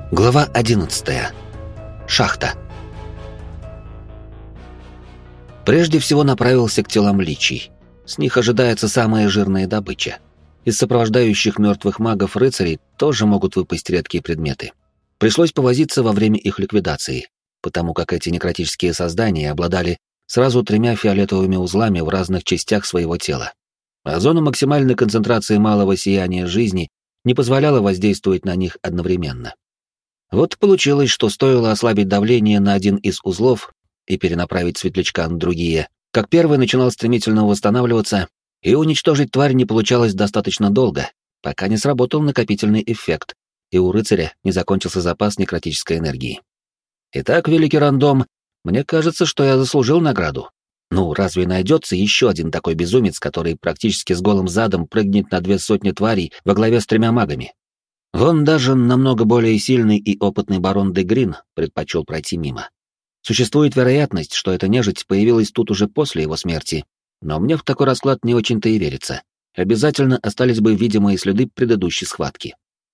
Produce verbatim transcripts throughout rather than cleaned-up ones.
Глава одиннадцатая. Шахта. Прежде всего направился к телам личий. С них ожидается самая жирная добыча. Из сопровождающих мертвых магов-рыцарей тоже могут выпасть редкие предметы. Пришлось повозиться во время их ликвидации, потому как эти некротические создания обладали сразу тремя фиолетовыми узлами в разных частях своего тела. А зона максимальной концентрации малого сияния жизни не позволяла воздействовать на них одновременно. Вот получилось, что стоило ослабить давление на один из узлов и перенаправить светлячка на другие, как первый начинал стремительно восстанавливаться, и уничтожить тварь не получалось достаточно долго, пока не сработал накопительный эффект, и у рыцаря не закончился запас некротической энергии. Итак, великий рандом, мне кажется, что я заслужил награду. Ну, разве найдется еще один такой безумец, который практически с голым задом прыгнет на две сотни тварей во главе с тремя магами? Вон даже намного более сильный и опытный барон де Грин предпочел пройти мимо. Существует вероятность, что эта нежить появилась тут уже после его смерти, но мне в такой расклад не очень-то и верится. Обязательно остались бы видимые следы предыдущей схватки.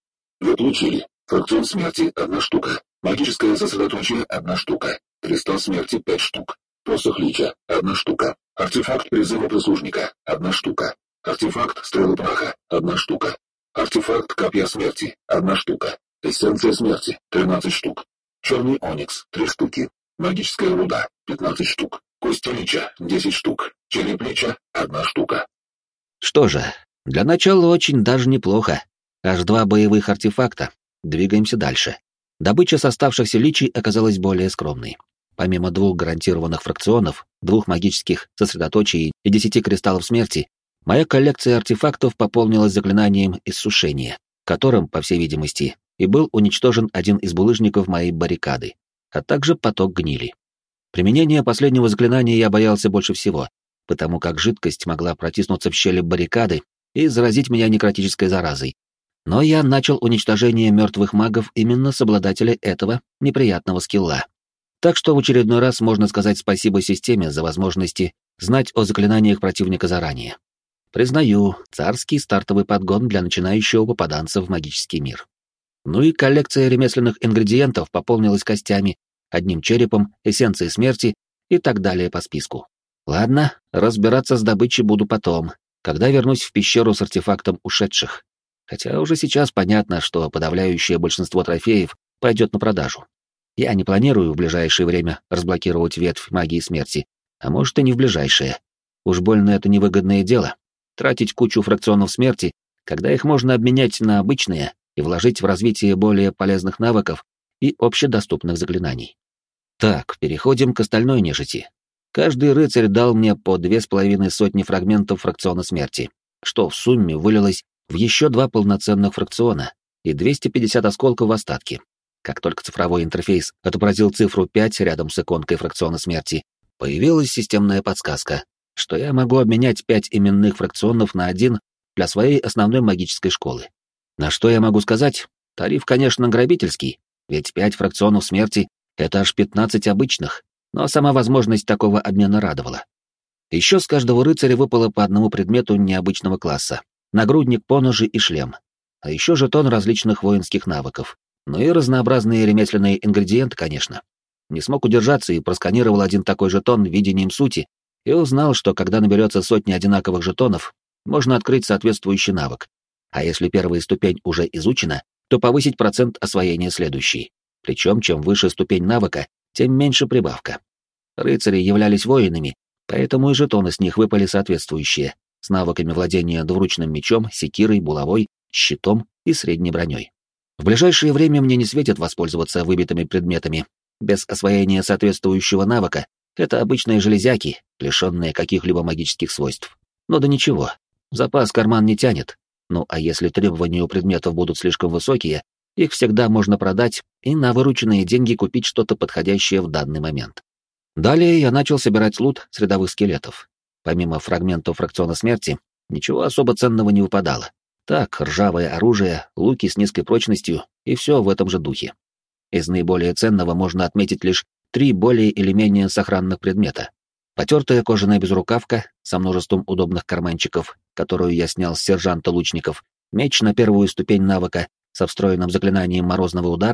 Вы получили. Фракцион смерти — одна штука. Магическое сосредоточие — одна штука. Кристалл смерти — пять штук. Посох лича — одна штука. Артефакт призыва прислужника — одна штука. Артефакт стрелы праха — одна штука. Артефакт копья смерти — одна штука. Эссенция смерти — тринадцать штук. Черный оникс — три штуки. Магическая руда — пятнадцать штук. Кости лича — десять штук. Череп лича — одна штука. Что же, для начала очень даже неплохо. Аж два боевых артефакта. Двигаемся дальше. Добыча с оставшихся личий оказалась более скромной. Помимо двух гарантированных фракционов, двух магических сосредоточий и десяти кристаллов смерти, моя коллекция артефактов пополнилась заклинанием иссушения, которым, по всей видимости, и был уничтожен один из булыжников моей баррикады, а также поток гнили. Применение последнего заклинания я боялся больше всего, потому как жидкость могла протиснуться в щели баррикады и заразить меня некротической заразой. Но я начал уничтожение мертвых магов именно с обладателя этого неприятного скилла. Так что в очередной раз можно сказать спасибо системе за возможности знать о заклинаниях противника заранее. Признаю, царский стартовый подгон для начинающего попаданца в магический мир. Ну и коллекция ремесленных ингредиентов пополнилась костями, одним черепом, эссенцией смерти и так далее по списку. Ладно, разбираться с добычей буду потом, когда вернусь в пещеру с артефактом ушедших. Хотя уже сейчас понятно, что подавляющее большинство трофеев пойдет на продажу. Я не планирую в ближайшее время разблокировать ветвь магии смерти, а может и не в ближайшее. Уж больно это невыгодное дело. Тратить кучу фракционов смерти, когда их можно обменять на обычные и вложить в развитие более полезных навыков и общедоступных заклинаний. Так, переходим к остальной нежити. Каждый рыцарь дал мне по две с половиной сотни фрагментов фракциона смерти, что в сумме вылилось в еще два полноценных фракциона и двести пятьдесят осколков в остатки. Как только цифровой интерфейс отобразил цифру пять рядом с иконкой фракциона смерти, появилась системная подсказка, что я могу обменять пять именных фракционов на один для своей основной магической школы. На что я могу сказать? Тариф, конечно, грабительский, ведь пять фракционов смерти — это аж пятнадцать обычных, но сама возможность такого обмена радовала. Еще с каждого рыцаря выпало по одному предмету необычного класса: нагрудник, поножи и шлем, а еще жетон различных воинских навыков, ну и разнообразные ремесленные ингредиенты, конечно. Не смог удержаться и просканировал один такой жетон видением сути и узнал, что когда наберется сотни одинаковых жетонов, можно открыть соответствующий навык. А если первая ступень уже изучена, то повысить процент освоения следующей. Причем, чем выше ступень навыка, тем меньше прибавка. Рыцари являлись воинами, поэтому и жетоны с них выпали соответствующие, с навыками владения двуручным мечом, секирой, булавой, щитом и средней броней. В ближайшее время мне не светит воспользоваться выбитыми предметами. Без освоения соответствующего навыка это обычные железяки, лишенные каких-либо магических свойств. Но да ничего, запас карман не тянет. Ну а если требования у предметов будут слишком высокие, их всегда можно продать и на вырученные деньги купить что-то подходящее в данный момент. Далее я начал собирать лут с рядовых скелетов. Помимо фрагментов фракциона смерти, ничего особо ценного не выпадало. Так, ржавое оружие, луки с низкой прочностью и все в этом же духе. Из наиболее ценного можно отметить лишь три более или менее сохранных предмета. Потертая кожаная безрукавка со множеством удобных карманчиков, которую я снял с сержанта лучников, меч на первую ступень навыка со встроенным заклинанием морозного удара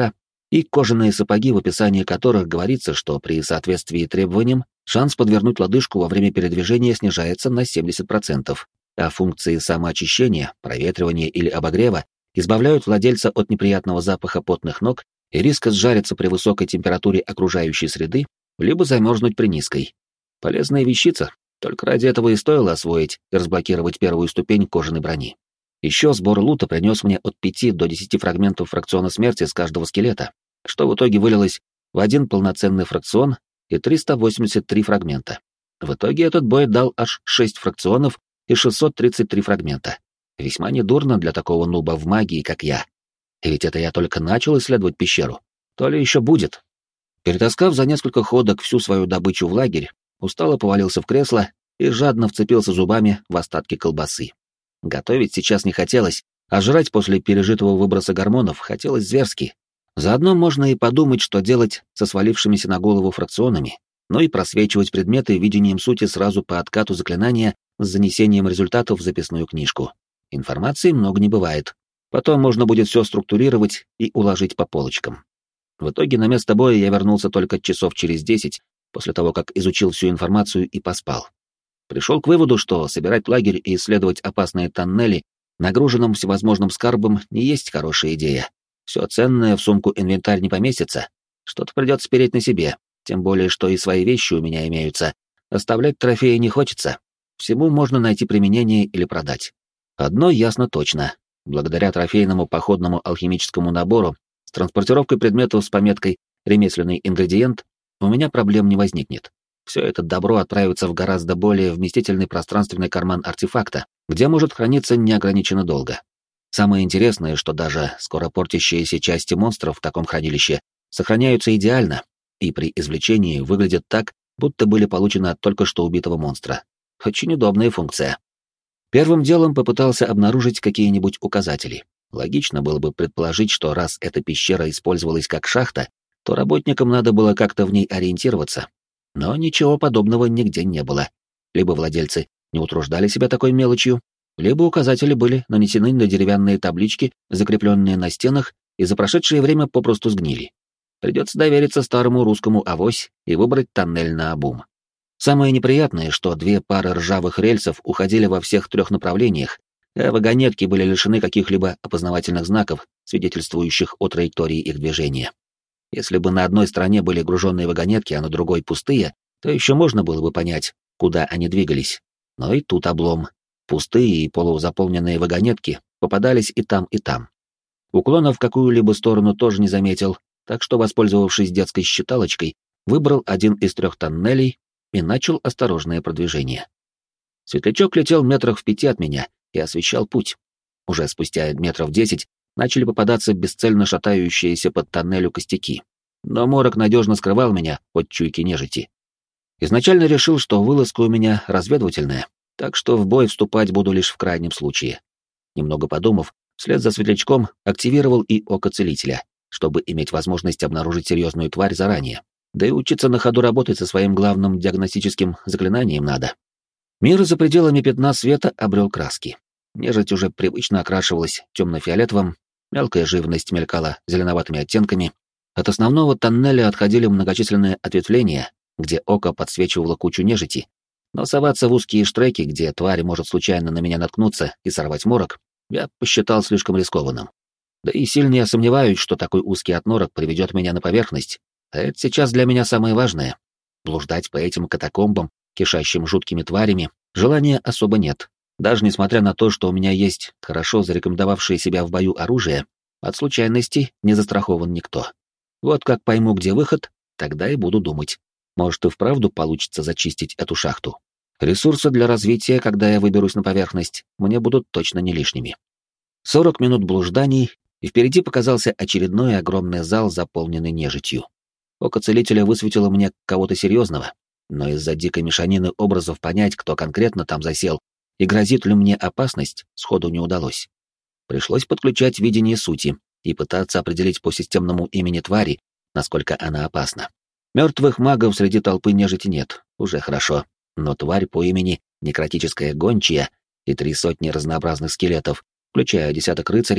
и кожаные сапоги, в описании которых говорится, что при соответствии требованиям шанс подвернуть лодыжку во время передвижения снижается на семьдесят процентов, а функции самоочищения, проветривания или обогрева избавляют владельца от неприятного запаха потных ног и риска сжариться при высокой температуре окружающей среды, либо замерзнуть при низкой. Полезная вещица, только ради этого и стоило освоить и разблокировать первую ступень кожаной брони. Еще сбор лута принес мне от пяти до десяти фрагментов фракциона смерти с каждого скелета, что в итоге вылилось в один полноценный фракцион и триста восемьдесят три фрагмента. В итоге этот бой дал аж шесть фракционов и шестьсот тридцать три фрагмента. Весьма недурно для такого нуба в магии, как я. И ведь это я только начал исследовать пещеру. То ли еще будет. Перетаскав за несколько ходок всю свою добычу в лагерь, устало повалился в кресло и жадно вцепился зубами в остатки колбасы. Готовить сейчас не хотелось, а жрать после пережитого выброса гормонов хотелось зверски. Заодно можно и подумать, что делать со свалившимися на голову фракционами, но и просвечивать предметы видением сути сразу по откату заклинания с занесением результатов в записную книжку. Информации много не бывает. Потом можно будет все структурировать и уложить по полочкам. В итоге на место боя я вернулся только часов через десять, после того, как изучил всю информацию и поспал. Пришел к выводу, что собирать лагерь и исследовать опасные тоннели, нагруженным всевозможным скарбом, не есть хорошая идея. Все ценное в сумку-инвентарь не поместится. Что-то придется спереть на себе, тем более, что и свои вещи у меня имеются. Оставлять трофеи не хочется. Всему можно найти применение или продать. Одно ясно точно. Благодаря трофейному походному алхимическому набору с транспортировкой предметов с пометкой «ремесленный ингредиент» у меня проблем не возникнет. Все это добро отправится в гораздо более вместительный пространственный карман артефакта, где может храниться неограниченно долго. Самое интересное, что даже скоро портящиеся части монстров в таком хранилище сохраняются идеально и при извлечении выглядят так, будто были получены от только что убитого монстра. Очень удобная функция. Первым делом попытался обнаружить какие-нибудь указатели. Логично было бы предположить, что раз эта пещера использовалась как шахта, то работникам надо было как-то в ней ориентироваться. Но ничего подобного нигде не было. Либо владельцы не утруждали себя такой мелочью, либо указатели были нанесены на деревянные таблички, закрепленные на стенах, и за прошедшее время попросту сгнили. Придется довериться старому русскому авось и выбрать тоннель наобум. Самое неприятное, что две пары ржавых рельсов уходили во всех трех направлениях, а вагонетки были лишены каких-либо опознавательных знаков, свидетельствующих о траектории их движения. Если бы на одной стороне были груженные вагонетки, а на другой пустые, то еще можно было бы понять, куда они двигались. Но и тут облом. Пустые и полузаполненные вагонетки попадались и там, и там. Уклона в какую-либо сторону тоже не заметил, так что, воспользовавшись детской считалочкой, выбрал один из трех тоннелей и начал осторожное продвижение. Светлячок летел метрах в пяти от меня и освещал путь. Уже спустя метров десять начали попадаться бесцельно шатающиеся под тоннелю костяки, но морок надежно скрывал меня от чуйки нежити. Изначально решил, что вылазка у меня разведывательная, так что в бой вступать буду лишь в крайнем случае. Немного подумав, вслед за светлячком активировал и око целителя, чтобы иметь возможность обнаружить серьезную тварь заранее. Да и учиться на ходу работать со своим главным диагностическим заклинанием надо. Мир за пределами пятна света обрел краски. Нежить уже привычно окрашивалась темно-фиолетовым, мелкая живность мелькала зеленоватыми оттенками. От основного тоннеля отходили многочисленные ответвления, где око подсвечивало кучу нежити, но соваться в узкие штреки, где тварь может случайно на меня наткнуться и сорвать морок, я посчитал слишком рискованным. Да и сильно я сомневаюсь, что такой узкий отнорок приведет меня на поверхность, а это сейчас для меня самое важное. Блуждать по этим катакомбам, кишащим жуткими тварями, желания особо нет. Даже несмотря на то, что у меня есть хорошо зарекомендовавшее себя в бою оружие, от случайностей не застрахован никто. Вот как пойму, где выход, тогда и буду думать. Может, и вправду получится зачистить эту шахту. Ресурсы для развития, когда я выберусь на поверхность, мне будут точно не лишними. Сорок минут блужданий, и впереди показался очередной огромный зал, заполненный нежитью. Око целителя высветило мне кого-то серьезного, но из-за дикой мешанины образов понять, кто конкретно там засел, и грозит ли мне опасность, сходу не удалось. Пришлось подключать видение сути и пытаться определить по системному имени твари, насколько она опасна. Мертвых магов среди толпы нежити нет, уже хорошо, но тварь по имени Некротическая Гончая и три сотни разнообразных скелетов, включая десяток рыцарей,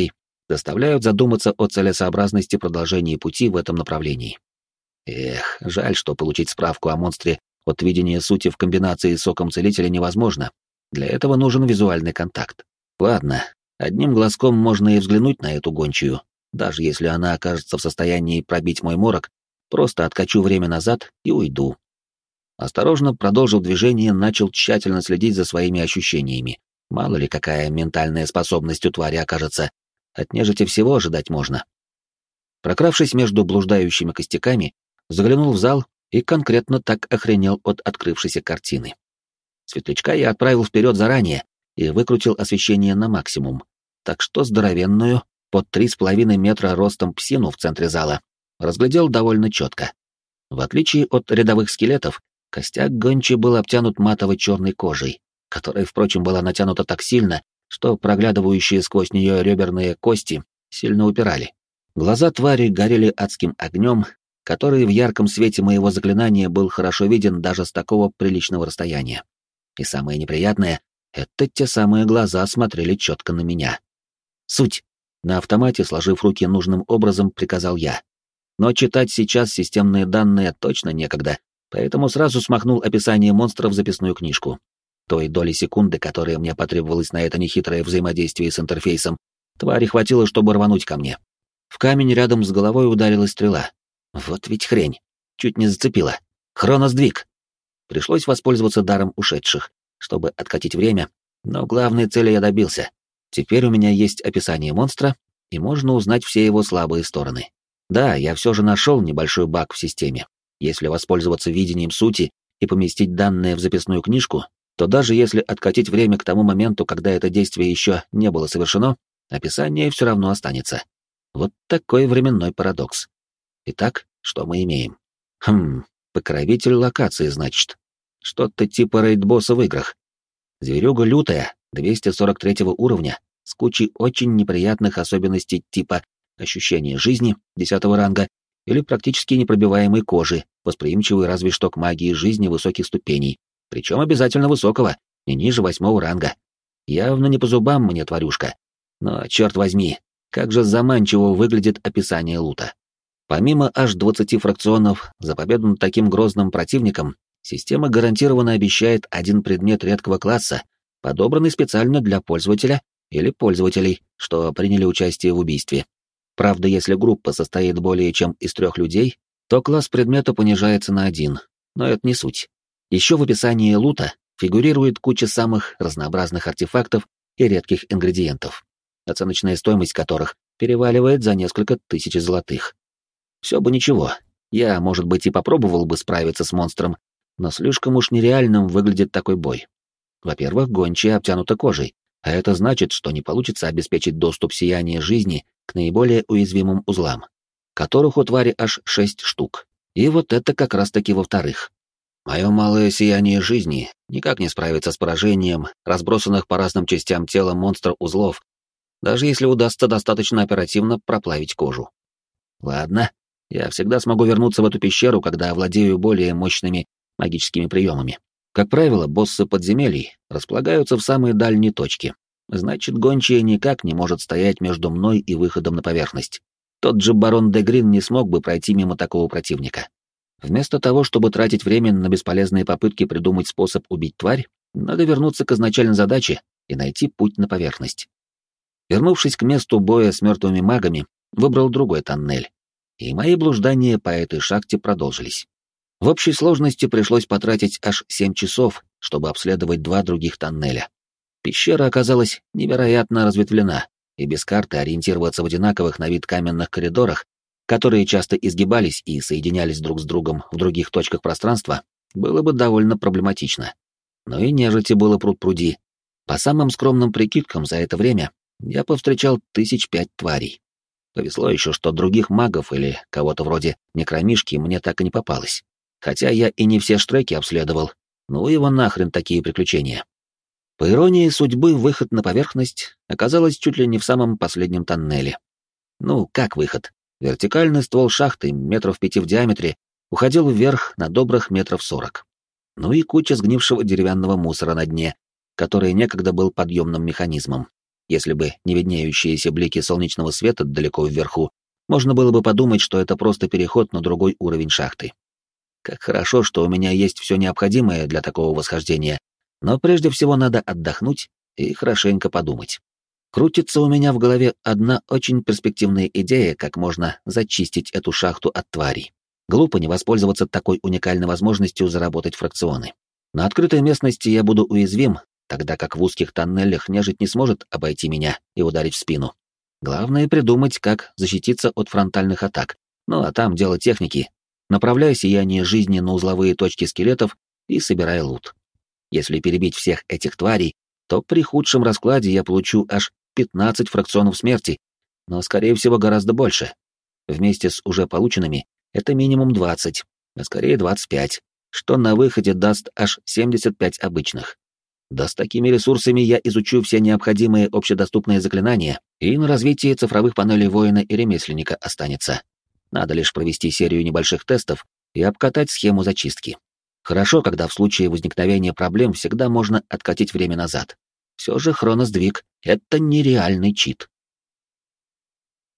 заставляют задуматься о целесообразности продолжения пути в этом направлении. Эх, жаль, что получить справку о монстре от видения сути в комбинации с соком целителя невозможно. Для этого нужен визуальный контакт. Ладно, одним глазком можно и взглянуть на эту гончую. Даже если она окажется в состоянии пробить мой морок, просто откачу время назад и уйду. Осторожно продолжив движение, начал тщательно следить за своими ощущениями. Мало ли какая ментальная способность у твари окажется. От нежити всего ожидать можно. Прокравшись между блуждающими костяками, заглянул в зал и конкретно так охренел от открывшейся картины. Светлячка я отправил вперед заранее и выкрутил освещение на максимум, так что здоровенную, под три с половиной метра ростом псину в центре зала разглядел довольно четко. В отличие от рядовых скелетов, костяк гончей был обтянут матовой черной кожей, которая, впрочем, была натянута так сильно, что проглядывающие сквозь нее реберные кости сильно упирали. Глаза твари горели адским огнем, который в ярком свете моего заклинания был хорошо виден даже с такого приличного расстояния. И самое неприятное — это те самые глаза смотрели четко на меня. «Суть!» — на автомате, сложив руки нужным образом, приказал я. Но читать сейчас системные данные точно некогда, поэтому сразу смахнул описание монстра в записную книжку. Той доли секунды, которая мне потребовалась на это нехитрое взаимодействие с интерфейсом, твари хватило, чтобы рвануть ко мне. В камень рядом с головой ударилась стрела. Вот ведь хрень. Чуть не зацепила. Хроносдвиг. Пришлось воспользоваться даром ушедших, чтобы откатить время, но главной цели я добился. Теперь у меня есть описание монстра, и можно узнать все его слабые стороны. Да, я все же нашел небольшой баг в системе. Если воспользоваться видением сути и поместить данные в записную книжку, то даже если откатить время к тому моменту, когда это действие еще не было совершено, описание все равно останется. Вот такой временной парадокс. Итак, что мы имеем? Хм, покровитель локации, значит. Что-то типа рейд-босса в играх. Зверюга лютая, двести сорок третьего уровня, с кучей очень неприятных особенностей типа ощущения жизни, десятого ранга, или практически непробиваемой кожи, восприимчивой разве что к магии жизни высоких ступеней, причем обязательно высокого, не ниже восьмого ранга. Явно не по зубам мне тварюшка. Но, черт возьми, как же заманчиво выглядит описание лута. Помимо аж двадцати фракционов за победу над таким грозным противником, система гарантированно обещает один предмет редкого класса, подобранный специально для пользователя или пользователей, что приняли участие в убийстве. Правда, если группа состоит более чем из трех людей, то класс предмета понижается на один, но это не суть. Еще в описании лута фигурирует куча самых разнообразных артефактов и редких ингредиентов, оценочная стоимость которых переваливает за несколько тысяч золотых. Все бы ничего, я, может быть, и попробовал бы справиться с монстром, но слишком уж нереальным выглядит такой бой. Во-первых, гончая обтянута кожей, а это значит, что не получится обеспечить доступ сияния жизни к наиболее уязвимым узлам, которых у твари аж шесть штук. И вот это как раз-таки во-вторых. Мое малое сияние жизни никак не справится с поражением разбросанных по разным частям тела монстра узлов, даже если удастся достаточно оперативно проплавить кожу. Ладно, я всегда смогу вернуться в эту пещеру, когда овладею более мощными магическими приемами. Как правило, боссы подземелий располагаются в самой дальней точке. Значит, гончая никак не может стоять между мной и выходом на поверхность. Тот же барон де Грин не смог бы пройти мимо такого противника. Вместо того, чтобы тратить время на бесполезные попытки придумать способ убить тварь, надо вернуться к изначальной задаче и найти путь на поверхность. Вернувшись к месту боя с мертвыми магами, выбрал другой тоннель, и мои блуждания по этой шахте продолжились. В общей сложности пришлось потратить аж семь часов, чтобы обследовать два других тоннеля. Пещера оказалась невероятно разветвлена, и без карты ориентироваться в одинаковых на вид каменных коридорах, которые часто изгибались и соединялись друг с другом в других точках пространства, было бы довольно проблематично. Но и нежити было пруд-пруди. По самым скромным прикидкам за это время я повстречал тысяч пять тварей. Повезло еще, что других магов или кого-то вроде некромишки мне так и не попалось. Хотя я и не все штреки обследовал, ну его нахрен такие приключения. По иронии судьбы, выход на поверхность оказалось чуть ли не в самом последнем тоннеле. Ну, как выход? Вертикальный ствол шахты, метров пяти в диаметре, уходил вверх на добрых метров сорок. Ну и куча сгнившего деревянного мусора на дне, который некогда был подъемным механизмом. Если бы не виднеющиеся блики солнечного света далеко вверху, можно было бы подумать, что это просто переход на другой уровень шахты. Как хорошо, что у меня есть все необходимое для такого восхождения, но прежде всего надо отдохнуть и хорошенько подумать. Крутится у меня в голове одна очень перспективная идея, как можно зачистить эту шахту от тварей. Глупо не воспользоваться такой уникальной возможностью заработать фракционы. На открытой местности я буду уязвим, тогда как в узких тоннелях нежить не сможет обойти меня и ударить в спину. Главное придумать, как защититься от фронтальных атак. Ну а там дело техники. Направляй сияние жизни на узловые точки скелетов и собирай лут. Если перебить всех этих тварей, то при худшем раскладе я получу аж пятнадцать фракционов смерти, но, скорее всего, гораздо больше. Вместе с уже полученными это минимум двадцать, а скорее двадцать пять, что на выходе даст аж семьдесят пять обычных. Да с такими ресурсами я изучу все необходимые общедоступные заклинания, и на развитие цифровых панелей воина и ремесленника останется. Надо лишь провести серию небольших тестов и обкатать схему зачистки. Хорошо, когда в случае возникновения проблем всегда можно откатить время назад. Все же хроносдвиг — это нереальный чит.